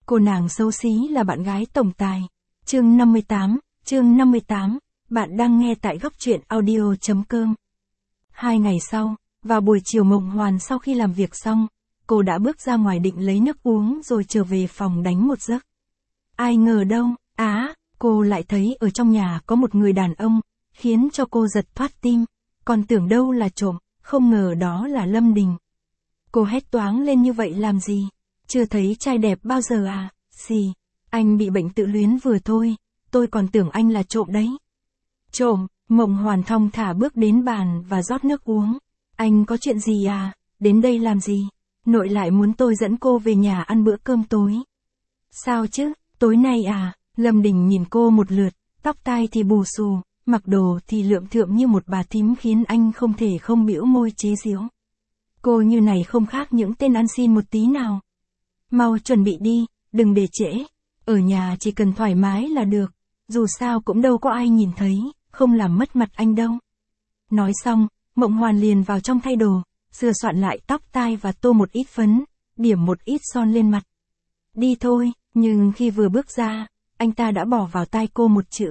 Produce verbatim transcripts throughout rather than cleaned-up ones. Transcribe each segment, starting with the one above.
Cô nàng xấu xí là bạn gái tổng tài. Chương năm mươi tám, chương năm mươi tám, bạn đang nghe tại góc truyện audio.com. Hai ngày sau, vào buổi chiều Mộng Hoàn sau khi làm việc xong, cô đã bước ra ngoài định lấy nước uống rồi trở về phòng đánh một giấc. Ai ngờ đâu, á, cô lại thấy ở trong nhà có một người đàn ông, khiến cho cô giật thoát tim, còn tưởng đâu là trộm, không ngờ đó là Lâm Đình. Cô hét toáng lên như vậy làm gì? Chưa thấy trai đẹp bao giờ à? Xì, anh bị bệnh tự luyến vừa thôi, tôi còn tưởng anh là trộm đấy. Trộm, Mộng Hoàn thong thả bước đến bàn và rót nước uống. Anh có chuyện gì à? Đến đây làm gì? Nội lại muốn tôi dẫn cô về nhà ăn bữa cơm tối. Sao chứ, tối nay à? Lâm Đình nhìn cô một lượt, tóc tai thì bù xù, mặc đồ thì lượm thượm như một bà thím khiến anh không thể không bĩu môi chế giễu. Cô như này không khác những tên ăn xin một tí nào. Mau chuẩn bị đi, đừng để trễ. Ở nhà chỉ cần thoải mái là được, dù sao cũng đâu có ai nhìn thấy, không làm mất mặt anh đâu. Nói xong, Mộng Hoàn liền vào trong thay đồ, sửa soạn lại tóc tai và tô một ít phấn, điểm một ít son lên mặt. Đi thôi, nhưng khi vừa bước ra, anh ta đã bỏ vào tai cô một chữ.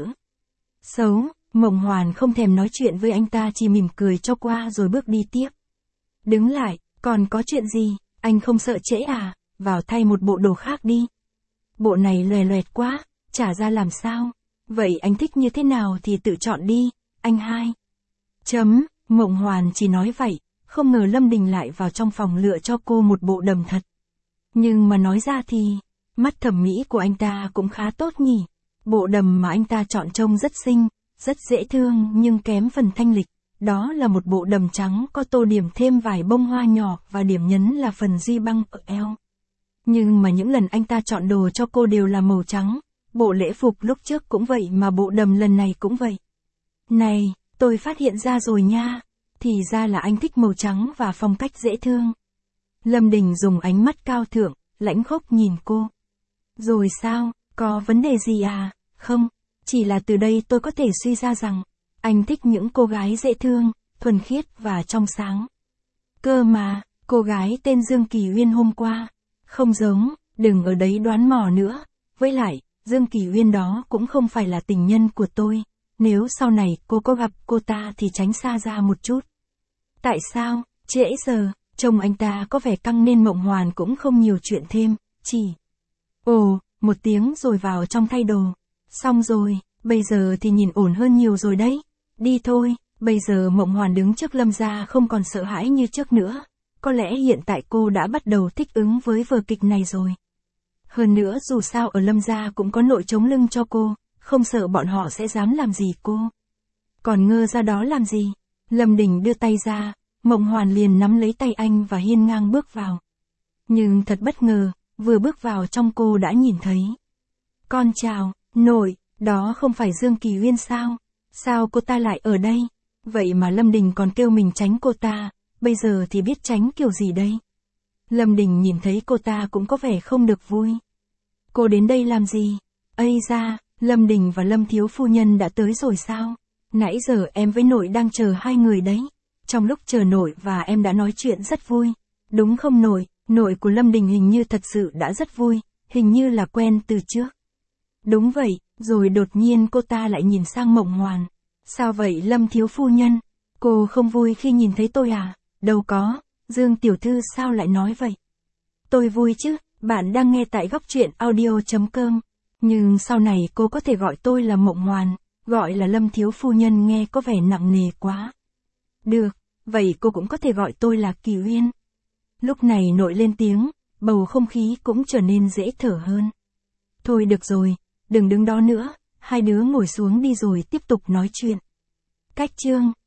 Xấu, Mộng Hoàn không thèm nói chuyện với anh ta, chỉ mỉm cười cho qua rồi bước đi tiếp. Đứng lại, còn có chuyện gì, anh không sợ trễ à, vào thay một bộ đồ khác đi. Bộ này lòe loẹt quá, chả ra làm sao, vậy anh thích như thế nào thì tự chọn đi, anh hai. Chấm, Mộng Hoàn chỉ nói vậy, không ngờ Lâm Đình lại vào trong phòng lựa cho cô một bộ đầm thật. Nhưng mà nói ra thì, mắt thẩm mỹ của anh ta cũng khá tốt nhỉ, bộ đầm mà anh ta chọn trông rất xinh, rất dễ thương nhưng kém phần thanh lịch. Đó là một bộ đầm trắng có tô điểm thêm vài bông hoa nhỏ và điểm nhấn là phần duy băng ở eo. Nhưng mà những lần anh ta chọn đồ cho cô đều là màu trắng, bộ lễ phục lúc trước cũng vậy mà bộ đầm lần này cũng vậy. Này, tôi phát hiện ra rồi nha, thì ra là anh thích màu trắng và phong cách dễ thương. Lâm Đình dùng ánh mắt cao thượng, lãnh khốc nhìn cô. Rồi sao, có vấn đề gì à? Không, chỉ là từ đây tôi có thể suy ra rằng, anh thích những cô gái dễ thương, thuần khiết và trong sáng. Cơ mà, cô gái tên Dương Kỳ Uyên hôm qua, không giống, đừng ở đấy đoán mò nữa. Với lại, Dương Kỳ Uyên đó cũng không phải là tình nhân của tôi. Nếu sau này cô có gặp cô ta thì tránh xa ra một chút. Tại sao, trễ giờ, trông anh ta có vẻ căng nên Mộng Hoàn cũng không nhiều chuyện thêm, chỉ. Ồ, một tiếng rồi vào trong thay đồ. Xong rồi, bây giờ thì nhìn ổn hơn nhiều rồi đấy. Đi thôi, bây giờ Mộng Hoàn đứng trước Lâm gia không còn sợ hãi như trước nữa. Có lẽ hiện tại cô đã bắt đầu thích ứng với vở kịch này rồi. Hơn nữa dù sao ở Lâm gia cũng có nội chống lưng cho cô, không sợ bọn họ sẽ dám làm gì cô. Còn ngơ ra đó làm gì? Lâm Đình đưa tay ra, Mộng Hoàn liền nắm lấy tay anh và hiên ngang bước vào. Nhưng thật bất ngờ, vừa bước vào trong cô đã nhìn thấy. Con chào, nội, đó không phải Dương Kỳ Uyên sao? Sao cô ta lại ở đây? Vậy mà Lâm Đình còn kêu mình tránh cô ta, bây giờ thì biết tránh kiểu gì đây? Lâm Đình nhìn thấy cô ta cũng có vẻ không được vui. Cô đến đây làm gì? Ây da, Lâm Đình và Lâm thiếu phu nhân đã tới rồi sao? Nãy giờ em với nội đang chờ hai người đấy. Trong lúc chờ nội và em đã nói chuyện rất vui. Đúng không nội? Nội của Lâm Đình hình như thật sự đã rất vui, hình như là quen từ trước. Đúng vậy, rồi đột nhiên cô ta lại nhìn sang Mộng Hoàn. Sao vậy Lâm thiếu phu nhân? Cô không vui khi nhìn thấy tôi à? Đâu có, Dương tiểu thư sao lại nói vậy? Tôi vui chứ, bạn đang nghe tại góc truyện audio.com. Nhưng sau này cô có thể gọi tôi là Mộng Hoàn, gọi là Lâm thiếu phu nhân nghe có vẻ nặng nề quá. Được, vậy cô cũng có thể gọi tôi là Kỳ Uyên. Lúc này nội lên tiếng, bầu không khí cũng trở nên dễ thở hơn. Thôi được rồi, đừng đứng đó nữa, hai đứa ngồi xuống đi rồi tiếp tục nói chuyện. Cách chương,